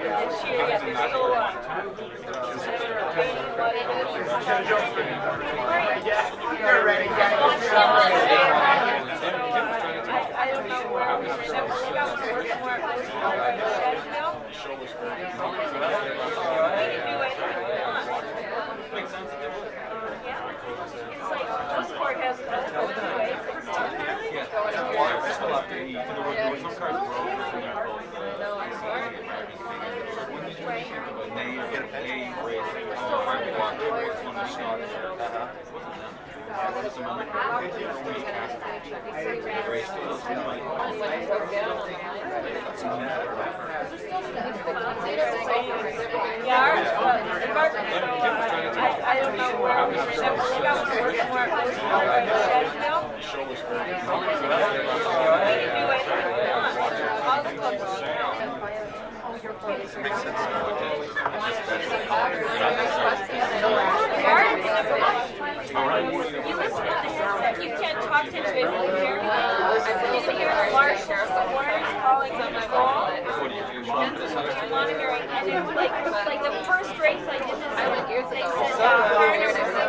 this year, yeah, they're still debating what it is. You're ready, guys. I don't know where we should have worked more it's like this sport has I don't know where we should have worked more you can't talk to individually here. You can hear the large warrants calling on the phone. Monitoring, and it's like the first race I did this, they said